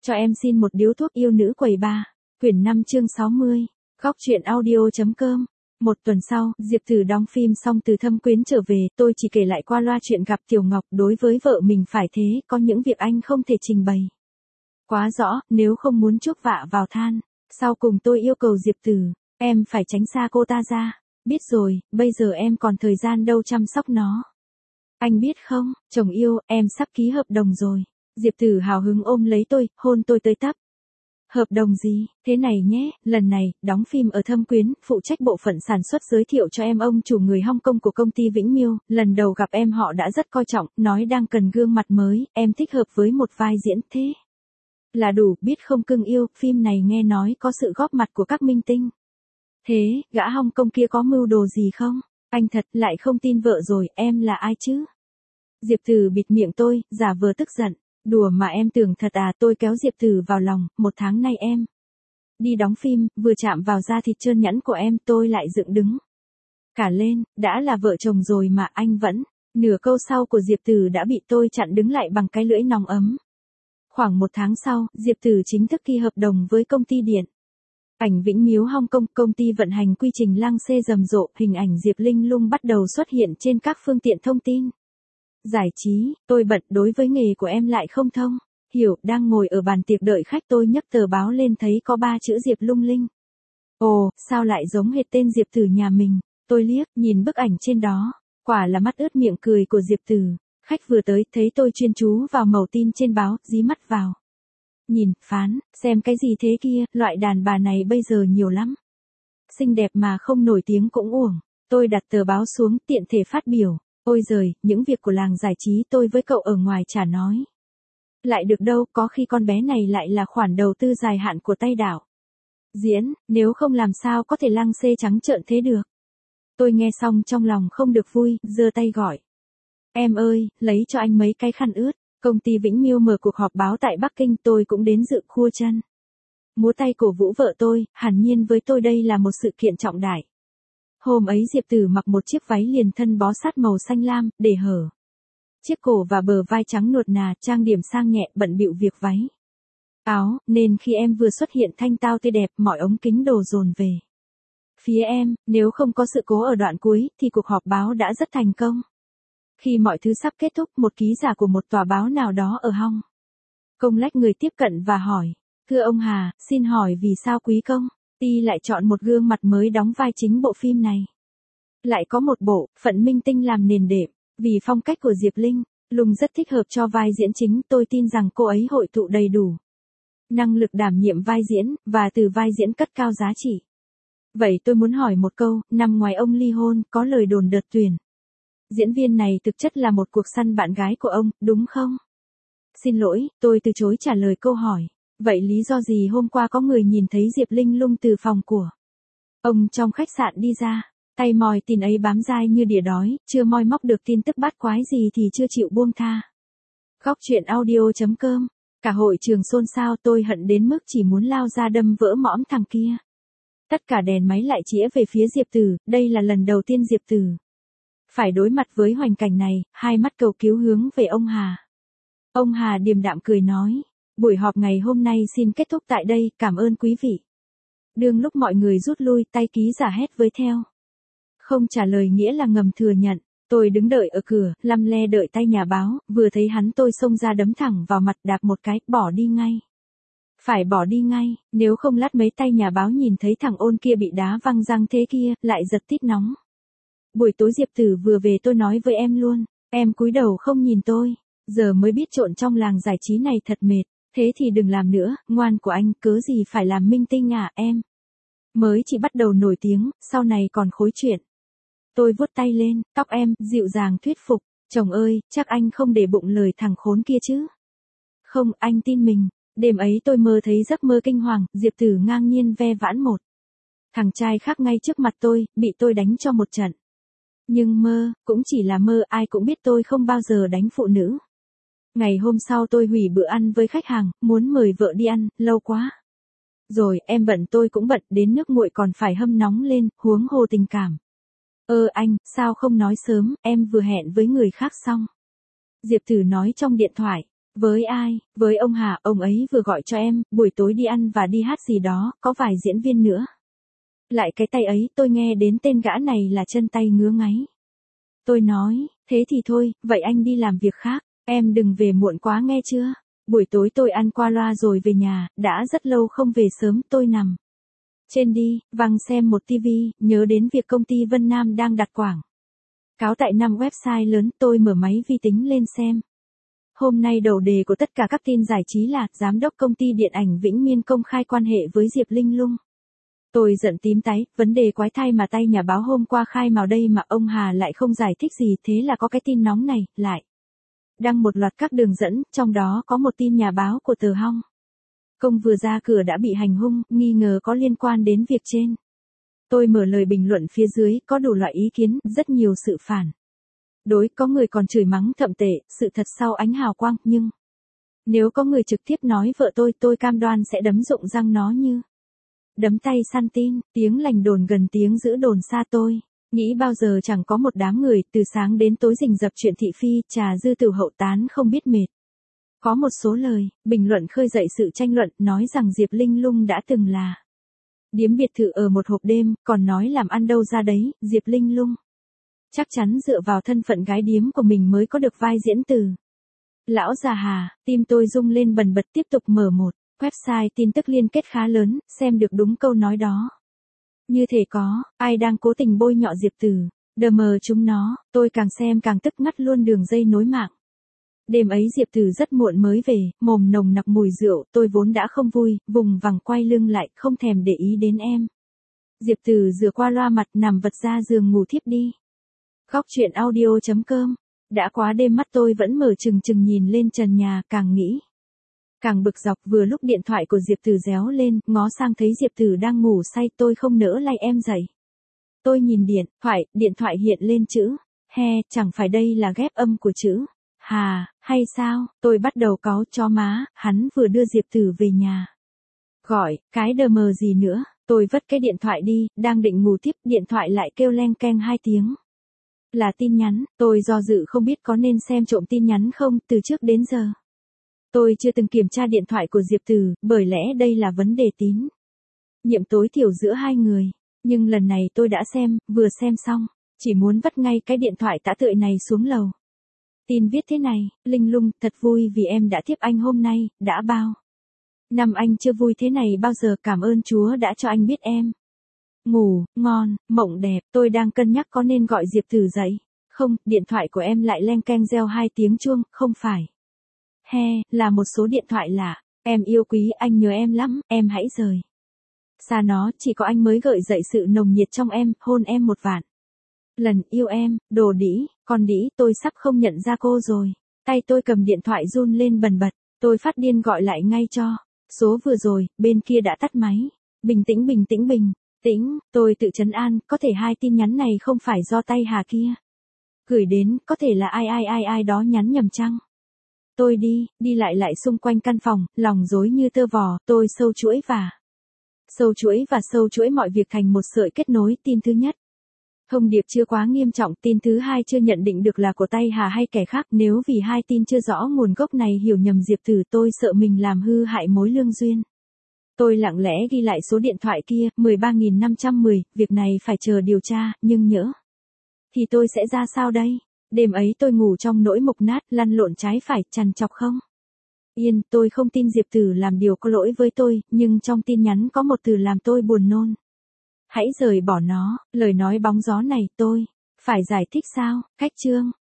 Cho em xin một điếu thuốc yêu nữ quầy ba. Quyển 5 chương 60. Góc truyện audio.com. Một tuần sau, Diệp Tử đóng phim xong từ Thâm Quyến trở về, tôi chỉ kể lại qua loa chuyện gặp Tiểu Ngọc, đối với vợ mình phải thế, có những việc anh không thể trình bày quá rõ, nếu không muốn chuốc vạ vào than. Sau cùng tôi yêu cầu Diệp Tử, em phải tránh xa cô ta ra. Biết rồi, bây giờ em còn thời gian đâu chăm sóc nó. Anh biết không, chồng yêu, em sắp ký hợp đồng rồi. Diệp Tử hào hứng ôm lấy tôi, hôn tôi tới tấp. Hợp đồng gì? Thế này nhé, lần này, đóng phim ở Thâm Quyến, phụ trách bộ phận sản xuất giới thiệu cho em ông chủ người Hong Kong của công ty Vĩnh Miêu, lần đầu gặp em họ đã rất coi trọng, nói đang cần gương mặt mới, em thích hợp với một vai diễn thế. Là đủ, biết không cưng yêu, phim này nghe nói có sự góp mặt của các minh tinh. Thế, gã Hong Kong kia có mưu đồ gì không? Anh thật lại không tin vợ rồi, em là ai chứ? Diệp Tử bịt miệng tôi, giả vờ tức giận. Đùa mà em tưởng thật à, tôi kéo Diệp Tử vào lòng, 1 tháng nay em đi đóng phim, vừa chạm vào da thịt trơn nhẵn của em tôi lại dựng đứng cả lên, đã là vợ chồng rồi mà anh vẫn. Nửa câu sau của Diệp Tử đã bị tôi chặn đứng lại bằng cái lưỡi nòng ấm. Khoảng 1 tháng sau, Diệp Tử chính thức ký hợp đồng với công ty điện ảnh Vĩnh Miếu Hong Kong, công ty vận hành quy trình lăng xê rầm rộ, hình ảnh Diệp Linh Lung bắt đầu xuất hiện trên các phương tiện thông tin giải trí. Tôi bận, đối với nghề của em lại không thông hiểu, đang ngồi ở bàn tiệc đợi khách tôi nhấc tờ báo lên thấy có 3 chữ Diệp Lung Linh. Ồ, sao lại giống hệt tên Diệp Tử nhà mình? Tôi liếc, nhìn bức ảnh trên đó, quả là mắt ướt miệng cười của Diệp Tử. Khách vừa tới, thấy tôi chuyên chú vào màu tin trên báo, dí mắt vào. Nhìn, phán, xem cái gì thế kia, loại đàn bà này bây giờ nhiều lắm. Xinh đẹp mà không nổi tiếng cũng uổng. Tôi đặt tờ báo xuống, tiện thể phát biểu. Ôi giời, những việc của làng giải trí tôi với cậu ở ngoài chả nói lại được đâu, có khi con bé này lại là khoản đầu tư dài hạn của Tây Đảo Diễn, nếu không làm sao có thể lăng xê trắng trợn thế được. Tôi nghe xong trong lòng không được vui, giơ tay gọi. Em ơi, lấy cho anh mấy cái khăn ướt. Công ty Vĩnh Miêu mở cuộc họp báo tại Bắc Kinh, tôi cũng đến dự, khua chân múa tay cổ vũ vợ tôi, hẳn nhiên với tôi đây là một sự kiện trọng đại. Hôm ấy Diệp Tử mặc một chiếc váy liền thân bó sát màu xanh lam, để hở chiếc cổ và bờ vai trắng nuột nà, trang điểm sang nhẹ, bận bịu việc váy áo, nên khi em vừa xuất hiện thanh tao tươi đẹp, mọi ống kính đổ dồn về phía em. Nếu không có sự cố ở đoạn cuối, thì cuộc họp báo đã rất thành công. Khi mọi thứ sắp kết thúc, một ký giả của một tòa báo nào đó ở Hong Kong lách người tiếp cận và hỏi, thưa ông Hà, xin hỏi vì sao quý công ty lại chọn một gương mặt mới đóng vai chính bộ phim này? Lại có một bộ phận minh tinh làm nền đệm, vì phong cách của Diệp Linh Lung rất thích hợp cho vai diễn chính, tôi tin rằng cô ấy hội tụ đầy đủ năng lực đảm nhiệm vai diễn, và từ vai diễn cất cao giá trị. Vậy tôi muốn hỏi một câu, năm ngoài ông ly hôn, có lời đồn đợt tuyển diễn viên này thực chất là một cuộc săn bạn gái của ông, đúng không? Xin lỗi, tôi từ chối trả lời câu hỏi. Vậy lý do gì hôm qua có người nhìn thấy Diệp Linh Lung từ phòng của ông trong khách sạn đi ra, tay mòi tin ấy bám dai như đỉa đói, chưa moi móc được tin tức bát quái gì thì chưa chịu buông tha. Góc truyện audio.com. Cả hội trường xôn xao, tôi hận đến mức chỉ muốn lao ra đâm vỡ mõm thằng kia. Tất cả đèn máy lại chĩa về phía Diệp Tử, đây là lần đầu tiên Diệp Tử phải đối mặt với hoành cảnh này, hai mắt cầu cứu hướng về ông Hà. Ông Hà điềm đạm cười nói, buổi họp ngày hôm nay xin kết thúc tại đây, cảm ơn quý vị. Đương lúc mọi người rút lui, tay ký giả hét với theo. Không trả lời nghĩa là ngầm thừa nhận. Tôi đứng đợi ở cửa, lăm le đợi tay nhà báo, vừa thấy hắn tôi xông ra đấm thẳng vào mặt, đạp một cái, bỏ đi ngay. Phải bỏ đi ngay, nếu không lát mấy tay nhà báo nhìn thấy thằng ôn kia bị đá văng răng thế kia, lại giật tít nóng. Buổi tối Diệp Tử vừa về tôi nói với em luôn, em cúi đầu không nhìn tôi, giờ mới biết trộn trong làng giải trí này thật mệt, thế thì đừng làm nữa, ngoan của anh, cớ gì phải làm minh tinh à em. Mới chỉ bắt đầu nổi tiếng, sau này còn khối chuyện. Tôi vuốt tay lên, tóc em, dịu dàng thuyết phục, chồng ơi, chắc anh không để bụng lời thằng khốn kia chứ. Không, anh tin mình. Đêm ấy tôi mơ thấy giấc mơ kinh hoàng, Diệp Tử ngang nhiên ve vãn một thằng trai khác ngay trước mặt tôi, bị tôi đánh cho một trận. Nhưng mơ, cũng chỉ là mơ, ai cũng biết tôi không bao giờ đánh phụ nữ. Ngày hôm sau tôi hủy bữa ăn với khách hàng, muốn mời vợ đi ăn, lâu quá rồi, em bận tôi cũng bận, đến nước nguội còn phải hâm nóng lên, huống hồ tình cảm. Anh, sao không nói sớm, em vừa hẹn với người khác xong. Diệp Tử nói trong điện thoại. Với ai? Với ông Hà, ông ấy vừa gọi cho em, buổi tối đi ăn và đi hát gì đó, có vài diễn viên nữa. Lại cái tay ấy, tôi nghe đến tên gã này là chân tay ngứa ngáy. Tôi nói, thế thì thôi, vậy anh đi làm việc khác, em đừng về muộn quá nghe chưa? Buổi tối tôi ăn qua loa rồi về nhà, đã rất lâu không về sớm, tôi nằm trên đi, văng xem một tivi, nhớ đến việc công ty Vân Nam đang đặt quảng cáo tại 5 website lớn, tôi mở máy vi tính lên xem. Hôm nay đầu đề của tất cả các tin giải trí là giám đốc công ty điện ảnh Vĩnh Miên công khai quan hệ với Diệp Linh Lung. Tôi giận tím tái, vấn đề quái thai mà tay nhà báo hôm qua khai mào đây mà ông Hà lại không giải thích gì, thế là có cái tin nóng này, lại đăng một loạt các đường dẫn, trong đó có một tin nhà báo của tờ Hong Kong vừa ra cửa đã bị hành hung, nghi ngờ có liên quan đến việc trên. Tôi mở lời bình luận phía dưới, có đủ loại ý kiến, rất nhiều sự phản đối, có người còn chửi mắng thậm tệ, sự thật sau ánh hào quang, nhưng nếu có người trực tiếp nói vợ tôi cam đoan sẽ đấm rụng răng nó như đấm tay săn tin, tiếng lành đồn gần tiếng giữ đồn xa. Tôi nghĩ bao giờ chẳng có một đám người từ sáng đến tối rình rập chuyện thị phi, trà dư tử hậu tán không biết mệt. Có một số lời, bình luận khơi dậy sự tranh luận, nói rằng Diệp Linh Lung đã từng là điếm biệt thự ở một hộp đêm, còn nói làm ăn đâu ra đấy, Diệp Linh Lung chắc chắn dựa vào thân phận gái điếm của mình mới có được vai diễn từ lão già Hà. Tim tôi rung lên bần bật, tiếp tục mở một website tin tức liên kết khá lớn, xem được đúng câu nói đó. Như thể có ai đang cố tình bôi nhọ Diệp Tử, đờ mờ chúng nó, tôi càng xem càng tức, ngắt luôn đường dây nối mạng. Đêm ấy Diệp Tử rất muộn mới về, mồm nồng nặc mùi rượu, tôi vốn đã không vui, vùng vằng quay lưng lại, không thèm để ý đến em. Diệp Tử rửa qua loa mặt, nằm vật ra giường ngủ thiếp đi. Góc truyện audio.com. Đã quá đêm, mắt tôi vẫn mở trừng trừng nhìn lên trần nhà, càng nghĩ càng bực dọc. Vừa lúc điện thoại của Diệp Tử réo lên, ngó sang thấy Diệp Tử đang ngủ say, tôi không nỡ lay em dậy. Tôi nhìn điện thoại hiện lên chữ he, chẳng phải đây là ghép âm của chữ Hà, hay sao? Tôi bắt đầu cáu, chó má, hắn vừa đưa Diệp Tử về nhà. Gọi, cái đờ mờ gì nữa, tôi vất cái điện thoại đi, đang định ngủ tiếp, điện thoại lại kêu leng keng 2 tiếng. Là tin nhắn, tôi do dự không biết có nên xem trộm tin nhắn không, từ trước đến giờ tôi chưa từng kiểm tra điện thoại của Diệp Tử, bởi lẽ đây là vấn đề tín nhiệm tối thiểu giữa hai người. Nhưng lần này tôi đã xem, vừa xem xong, chỉ muốn vất ngay cái điện thoại tã tưởi này xuống lầu. Tin viết thế này: Linh Lung, thật vui vì em đã tiếp anh hôm nay, đã bao năm anh chưa vui thế này bao giờ, cảm ơn Chúa đã cho anh biết em ngủ ngon, mộng đẹp. Tôi đang cân nhắc có nên gọi Diệp Tử dậy không, điện thoại của em lại leng keng reo 2 tiếng chuông, không phải he, là một số điện thoại lạ. Em yêu quý, anh nhớ em lắm, em hãy rời xa nó, chỉ có anh mới gợi dậy sự nồng nhiệt trong em, hôn em 1 vạn lần, yêu em, đồ đĩ, con đĩ. Tôi sắp không nhận ra cô rồi. Tay tôi cầm điện thoại run lên bần bật, tôi phát điên gọi lại ngay cho số vừa rồi, bên kia đã tắt máy. Bình tĩnh, bình tĩnh, bình tĩnh, tôi tự trấn an, có thể 2 tin nhắn này không phải do tay Hà kia gửi đến, có thể là ai đó nhắn nhầm chăng. Tôi đi lại xung quanh căn phòng, lòng rối như tơ vò, tôi sâu chuỗi mọi việc thành một sợi kết nối. Tin thứ nhất, thông điệp chưa quá nghiêm trọng. Tin thứ hai, chưa nhận định được là của tay Hà hay kẻ khác. Nếu vì 2 tin chưa rõ nguồn gốc này hiểu nhầm Diệp Tử, tôi sợ mình làm hư hại mối lương duyên. Tôi lặng lẽ ghi lại số điện thoại kia, 13.510, việc này phải chờ điều tra, nhưng nhỡ thì tôi sẽ ra sao đây? Đêm ấy tôi ngủ trong nỗi mục nát, lăn lộn trái phải, trằn trọc không yên. Tôi không tin Diệp Tử làm điều có lỗi với tôi, nhưng trong tin nhắn có một từ làm tôi buồn nôn. Hãy rời bỏ nó. Lời nói bóng gió này tôi phải giải thích sao? Cách chương